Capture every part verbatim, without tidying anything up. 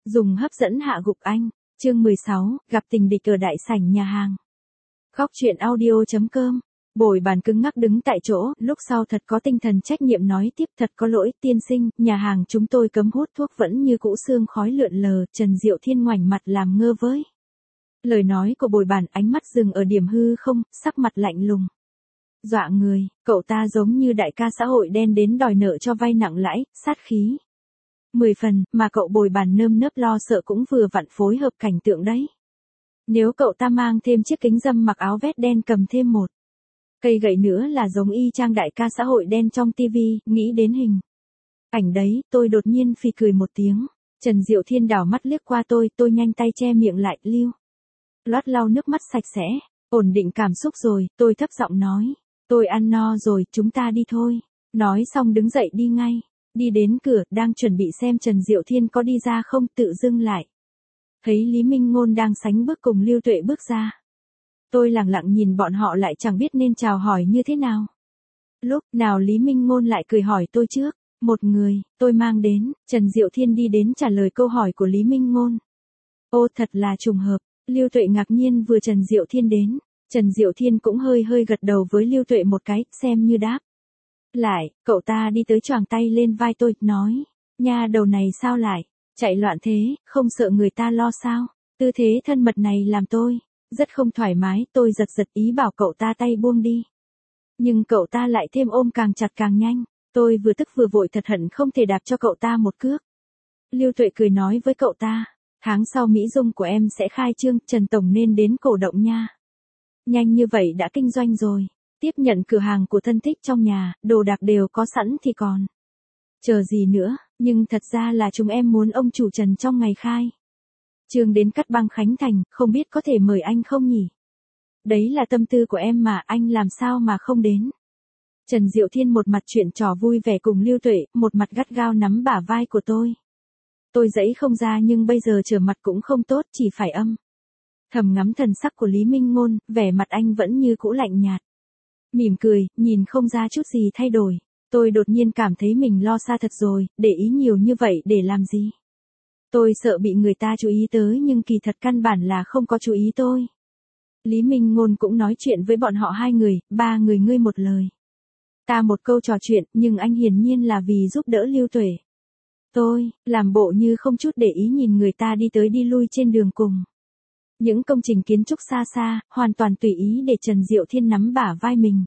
Dùng hấp dẫn hạ gục anh. Chương mười sáu, gặp tình địch ở đại sảnh nhà hàng. Góc truyện audio chấm com. Bồi bàn cứng ngắc đứng tại chỗ, lúc sau thật có tinh thần trách nhiệm nói tiếp, thật có lỗi tiên sinh, nhà hàng chúng tôi cấm hút thuốc vẫn như cũ, sương khói lượn lờ. Trần Diệu Thiên ngoảnh mặt làm ngơ với lời nói của bồi bàn, ánh mắt dừng ở điểm hư không, sắc mặt lạnh lùng. Dọa người, cậu ta giống như đại ca xã hội đen đến đòi nợ cho vay nặng lãi, sát khí mười phần, mà cậu bồi bàn nơm nớp lo sợ cũng vừa vặn phối hợp cảnh tượng đấy. Nếu cậu ta mang thêm chiếc kính râm, mặc áo vest đen, cầm thêm một cây gậy nữa là giống y chang đại ca xã hội đen trong tivi. Nghĩ đến hình ảnh đấy, tôi đột nhiên phì cười một tiếng. Trần Diệu Thiên đảo mắt liếc qua tôi, tôi nhanh tay che miệng lại, lưu loát lau nước mắt sạch sẽ. Ổn định cảm xúc rồi, tôi thấp giọng nói, tôi ăn no rồi, chúng ta đi thôi. Nói xong đứng dậy đi ngay. Đi đến cửa, đang chuẩn bị xem Trần Diệu Thiên có đi ra không, tự dưng lại thấy Lý Minh Ngôn đang sánh bước cùng Lưu Tuệ bước ra. Tôi lẳng lặng nhìn bọn họ, lại chẳng biết nên chào hỏi như thế nào. Lúc nào Lý Minh Ngôn lại cười hỏi tôi trước, một người tôi mang đến. Trần Diệu Thiên đi đến trả lời câu hỏi của Lý Minh Ngôn. Ô, thật là trùng hợp. Lưu Tuệ ngạc nhiên vừa Trần Diệu Thiên đến. Trần Diệu Thiên cũng hơi hơi gật đầu với Lưu Tuệ một cái, xem như đáp lại. Cậu ta đi tới choàng tay lên vai tôi, nói, nha đầu này sao lại chạy loạn thế, không sợ người ta lo sao? Tư thế thân mật này làm tôi rất không thoải mái. Tôi giật giật ý bảo cậu ta tay buông đi, nhưng cậu ta lại thêm ôm càng chặt càng nhanh. Tôi vừa tức vừa vội, thật hận không thể đạp cho cậu ta một cước. Lưu Tuệ cười nói với cậu ta, tháng sau Mỹ Dung của em sẽ khai trương, Trần Tổng nên đến cổ động nha. Nhanh như vậy đã kinh doanh rồi. Tiếp nhận cửa hàng của thân thích trong nhà, đồ đạc đều có sẵn thì còn chờ gì nữa. Nhưng thật ra là chúng em muốn ông chủ Trần trong ngày khai trương đến cắt băng khánh thành, không biết có thể mời anh không nhỉ? Đấy là tâm tư của em mà, anh làm sao mà không đến. Trần Diệu Thiên một mặt chuyện trò vui vẻ cùng Lưu Tuệ, một mặt gắt gao nắm bả vai của tôi. Tôi giãy không ra, nhưng bây giờ trở mặt cũng không tốt, chỉ phải âm thầm ngắm thần sắc của Lý Minh Ngôn. Vẻ mặt anh vẫn như cũ lạnh nhạt, mỉm cười, nhìn không ra chút gì thay đổi. Tôi đột nhiên cảm thấy mình lo xa thật rồi, để ý nhiều như vậy để làm gì? Tôi sợ bị người ta chú ý tới, nhưng kỳ thật căn bản là không có chú ý tôi. Lý Minh Ngôn cũng nói chuyện với bọn họ hai người, ba người ngươi một lời, ta một câu trò chuyện, nhưng anh hiển nhiên là vì giúp đỡ Lưu Tuệ. Tôi làm bộ như không chút để ý nhìn người ta đi tới đi lui trên đường cùng những công trình kiến trúc xa xa, hoàn toàn tùy ý để Trần Diệu Thiên nắm bả vai mình.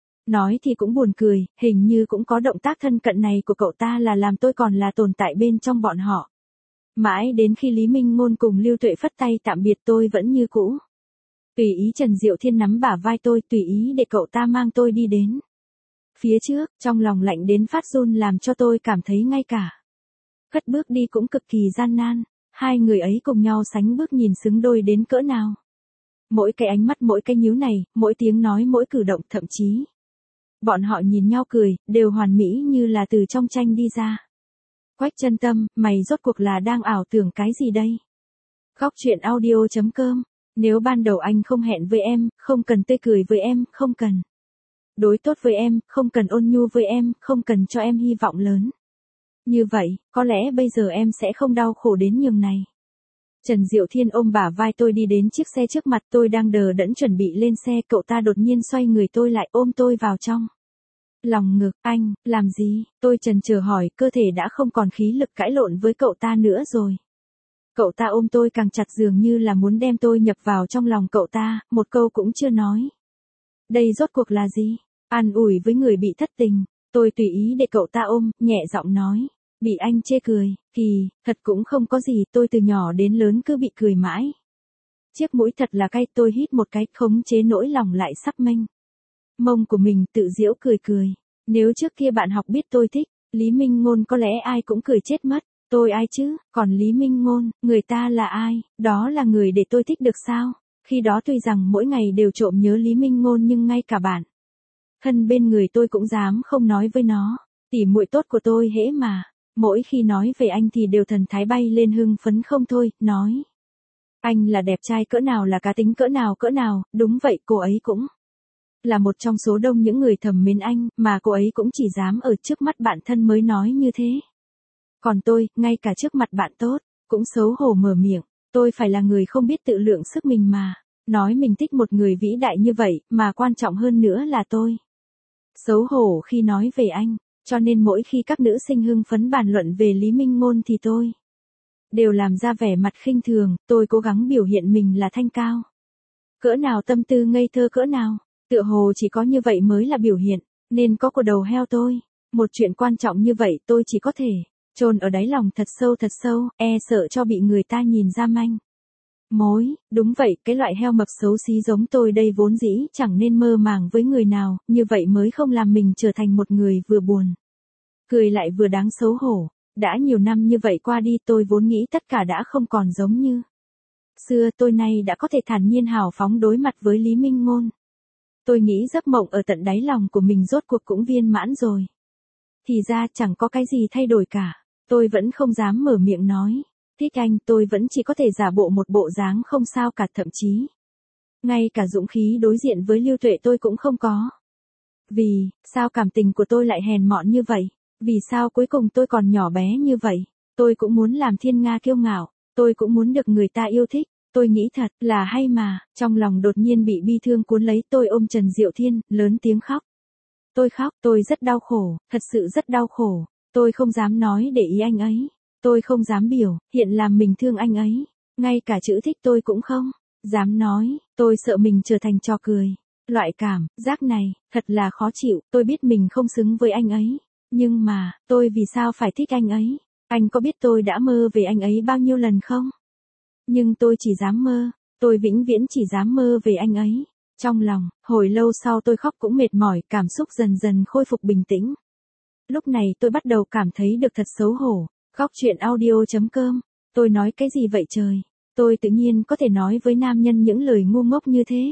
Nói thì cũng buồn cười, hình như cũng có động tác thân cận này của cậu ta là làm tôi còn là tồn tại bên trong bọn họ. Mãi đến khi Lý Minh Ngôn cùng Lưu Tuệ phất tay tạm biệt, tôi vẫn như cũ tùy ý Trần Diệu Thiên nắm bả vai tôi, tùy ý để cậu ta mang tôi đi đến phía trước. Trong lòng lạnh đến phát run, làm cho tôi cảm thấy ngay cả cất bước đi cũng cực kỳ gian nan. Hai người ấy cùng nhau sánh bước, nhìn xứng đôi đến cỡ nào. Mỗi cái ánh mắt, mỗi cái nhíu này, mỗi tiếng nói, mỗi cử động, thậm chí bọn họ nhìn nhau cười, đều hoàn mỹ như là từ trong tranh đi ra. Quách Chân Tâm, mày rốt cuộc là đang ảo tưởng cái gì đây? Góc truyện audio chấm com. Nếu ban đầu anh không hẹn với em, không cần tươi cười với em, không cần đối tốt với em, không cần ôn nhu với em, không cần cho em hy vọng lớn như vậy, có lẽ bây giờ em sẽ không đau khổ đến nhường này. Trần Diệu Thiên ôm bả vai tôi đi đến chiếc xe trước mặt. Tôi đang đờ đẫn chuẩn bị lên xe, cậu ta đột nhiên xoay người tôi lại, ôm tôi vào trong lòng ngực. Anh, làm gì? Tôi chần chờ hỏi, cơ thể đã không còn khí lực cãi lộn với cậu ta nữa rồi. Cậu ta ôm tôi càng chặt, dường như là muốn đem tôi nhập vào trong lòng cậu ta, một câu cũng chưa nói. Đây rốt cuộc là gì? An ủi với người bị thất tình. Tôi tùy ý để cậu ta ôm, nhẹ giọng nói, bị anh chê cười, thì, thật cũng không có gì, tôi từ nhỏ đến lớn cứ bị cười mãi. Chiếc mũi thật là cay, tôi hít một cái, khống chế nỗi lòng lại sắp mênh mông của mình, tự giễu cười cười. Nếu trước kia bạn học biết tôi thích Lý Minh Ngôn, có lẽ ai cũng cười chết mất. Tôi ai chứ? Còn Lý Minh Ngôn, người ta là ai? Đó là người để tôi thích được sao? Khi đó tuy rằng mỗi ngày đều trộm nhớ Lý Minh Ngôn, nhưng ngay cả bạn thân bên người tôi cũng dám không nói với nó. Tỉ muội tốt của tôi hễ mà mỗi khi nói về anh thì đều thần thái bay lên, hưng phấn không thôi, nói anh là đẹp trai cỡ nào, là cá tính cỡ nào cỡ nào. Đúng vậy, cô ấy cũng là một trong số đông những người thầm mến anh, mà cô ấy cũng chỉ dám ở trước mắt bạn thân mới nói như thế. Còn tôi, ngay cả trước mặt bạn tốt cũng xấu hổ mở miệng, tôi phải là người không biết tự lượng sức mình mà, nói mình thích một người vĩ đại như vậy, mà quan trọng hơn nữa là tôi. Xấu hổ khi nói về anh, cho nên mỗi khi các nữ sinh hưng phấn bàn luận về Lý Minh Ngôn thì tôi đều làm ra vẻ mặt khinh thường, tôi cố gắng biểu hiện mình là thanh cao. Cỡ nào tâm tư ngây thơ cỡ nào, tựa hồ chỉ có như vậy mới là biểu hiện, nên có của đầu heo tôi. Một chuyện quan trọng như vậy tôi chỉ có thể chôn ở đáy lòng thật sâu thật sâu, e sợ cho bị người ta nhìn ra manh mối. Đúng vậy, cái loại heo mập xấu xí giống tôi đây vốn dĩ chẳng nên mơ màng với người nào, như vậy mới không làm mình trở thành một người vừa buồn cười lại vừa đáng xấu hổ. Đã nhiều năm như vậy qua đi, tôi vốn nghĩ tất cả đã không còn giống như xưa, tôi nay đã có thể thản nhiên hào phóng đối mặt với Lý Minh Ngôn. Tôi nghĩ giấc mộng ở tận đáy lòng của mình rốt cuộc cũng viên mãn rồi. Thì ra chẳng có cái gì thay đổi cả, tôi vẫn không dám mở miệng nói thích anh, tôi vẫn chỉ có thể giả bộ một bộ dáng không sao cả, thậm chí ngay cả dũng khí đối diện với Lưu Tuệ tôi cũng không có. Vì sao cảm tình của tôi lại hèn mọn như vậy? Vì sao cuối cùng tôi còn nhỏ bé như vậy? Tôi cũng muốn làm thiên nga kiêu ngạo, tôi cũng muốn được người ta yêu thích. Tôi nghĩ thật là hay mà, trong lòng đột nhiên bị bi thương cuốn lấy, tôi ôm Trần Diệu Thiên, lớn tiếng khóc. Tôi khóc, tôi rất đau khổ, thật sự rất đau khổ. Tôi không dám nói để ý anh ấy. Tôi không dám biểu hiện làm mình thương anh ấy. Ngay cả chữ thích tôi cũng không dám nói, tôi sợ mình trở thành trò cười. Loại cảm giác này, thật là khó chịu, tôi biết mình không xứng với anh ấy. Nhưng mà, tôi vì sao phải thích anh ấy? Anh có biết tôi đã mơ về anh ấy bao nhiêu lần không? Nhưng tôi chỉ dám mơ, tôi vĩnh viễn chỉ dám mơ về anh ấy. Trong lòng, hồi lâu sau tôi khóc cũng mệt mỏi, cảm xúc dần dần khôi phục bình tĩnh. Lúc này tôi bắt đầu cảm thấy được thật xấu hổ. Góc chuyện audio chấm com, tôi nói cái gì vậy trời? Tôi tự nhiên có thể nói với nam nhân những lời ngu ngốc như thế.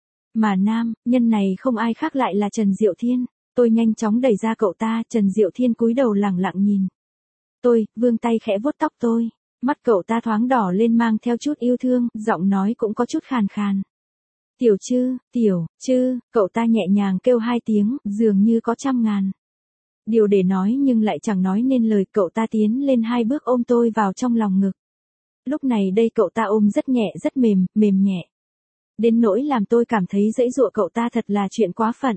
Mà nam nhân này không ai khác lại là Trần Diệu Thiên. Tôi nhanh chóng đẩy ra cậu ta, Trần Diệu Thiên cúi đầu lẳng lặng nhìn tôi, vươn tay khẽ vuốt tóc tôi. Mắt cậu ta thoáng đỏ lên mang theo chút yêu thương, giọng nói cũng có chút khàn khàn. Tiểu Trư, Tiểu Trư, cậu ta nhẹ nhàng kêu hai tiếng, dường như có trăm ngàn điều để nói nhưng lại chẳng nói nên lời. Cậu ta tiến lên hai bước ôm tôi vào trong lòng ngực. Lúc này đây cậu ta ôm rất nhẹ rất mềm, mềm nhẹ. Đến nỗi làm tôi cảm thấy dãy dụa cậu ta thật là chuyện quá phận.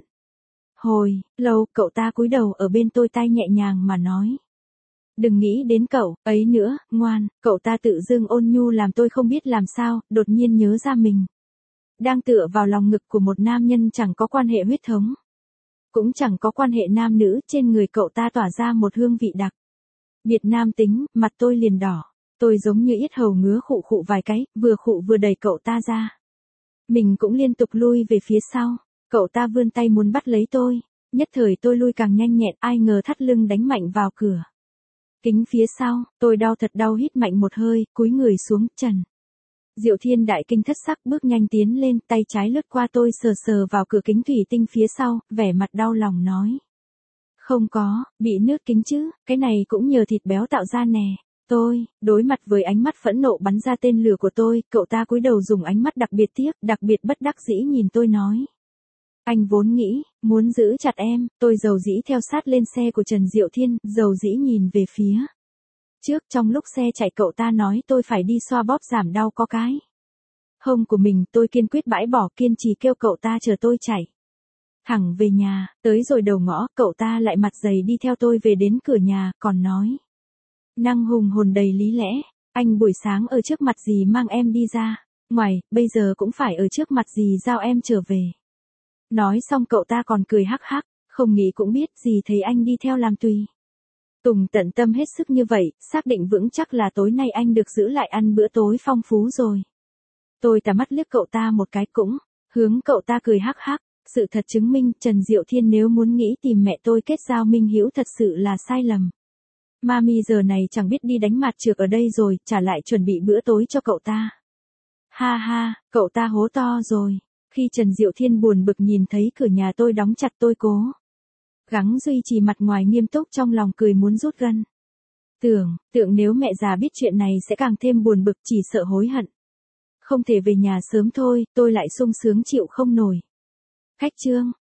Hồi lâu, cậu ta cúi đầu ở bên tôi, tay nhẹ nhàng mà nói. Đừng nghĩ đến cậu ấy nữa, ngoan. Cậu ta tự dưng ôn nhu làm tôi không biết làm sao, đột nhiên nhớ ra mình đang tựa vào lòng ngực của một nam nhân chẳng có quan hệ huyết thống, cũng chẳng có quan hệ nam nữ. Trên người cậu ta tỏa ra một hương vị đặc biệt nam tính, mặt tôi liền đỏ. Tôi giống như yết hầu ngứa, khụ khụ vài cái, vừa khụ vừa đẩy cậu ta ra. Mình cũng liên tục lui về phía sau. Cậu ta vươn tay muốn bắt lấy tôi. Nhất thời tôi lui càng nhanh nhẹn, ai ngờ thắt lưng đánh mạnh vào cửa kính phía sau. Tôi đau thật đau, hít mạnh một hơi, cúi người xuống. Trần Diệu Thiên đại kinh thất sắc bước nhanh tiến lên, tay trái lướt qua tôi sờ sờ vào cửa kính thủy tinh phía sau, vẻ mặt đau lòng nói. Không có, bị nước kính chứ, cái này cũng nhờ thịt béo tạo ra nè. Tôi, đối mặt với ánh mắt phẫn nộ bắn ra tên lửa của tôi, cậu ta cúi đầu dùng ánh mắt đặc biệt tiếc, đặc biệt bất đắc dĩ nhìn tôi nói. Anh vốn nghĩ, muốn giữ chặt em. Tôi dầu dĩ theo sát lên xe của Trần Diệu Thiên, dầu dĩ nhìn về phía trước. Trong lúc xe chạy cậu ta nói tôi phải đi xoa bóp giảm đau có cái hông của mình. Tôi kiên quyết bãi bỏ, kiên trì kêu cậu ta chờ tôi chạy thẳng về nhà. Tới rồi đầu ngõ, cậu ta lại mặt dày đi theo tôi về đến cửa nhà, còn nói. Năng hùng hồn đầy lý lẽ. Anh buổi sáng ở trước mặt gì mang em đi ra ngoài, bây giờ cũng phải ở trước mặt gì giao em trở về. Nói xong cậu ta còn cười hắc hắc, không nghĩ cũng biết gì thấy anh đi theo làm tùy tùng tận tâm hết sức như vậy, xác định vững chắc là tối nay anh được giữ lại ăn bữa tối phong phú rồi. Tôi tà mắt liếc cậu ta một cái cũng hướng cậu ta cười hắc hắc. Sự thật chứng minh Trần Diệu Thiên nếu muốn nghĩ tìm mẹ tôi kết giao minh hữu thật sự là sai lầm. Mami giờ này chẳng biết đi đánh mặt trược ở đây rồi, trả lại chuẩn bị bữa tối cho cậu ta. Ha ha, cậu ta hố to rồi. Khi Trần Diệu Thiên buồn bực nhìn thấy cửa nhà tôi đóng chặt, tôi cố gắng duy trì mặt ngoài nghiêm túc, trong lòng cười muốn rút gân. Tưởng, tượng nếu mẹ già biết chuyện này sẽ càng thêm buồn bực, chỉ sợ hối hận. Không thể về nhà sớm thôi, tôi lại sung sướng chịu không nổi. Khách trương,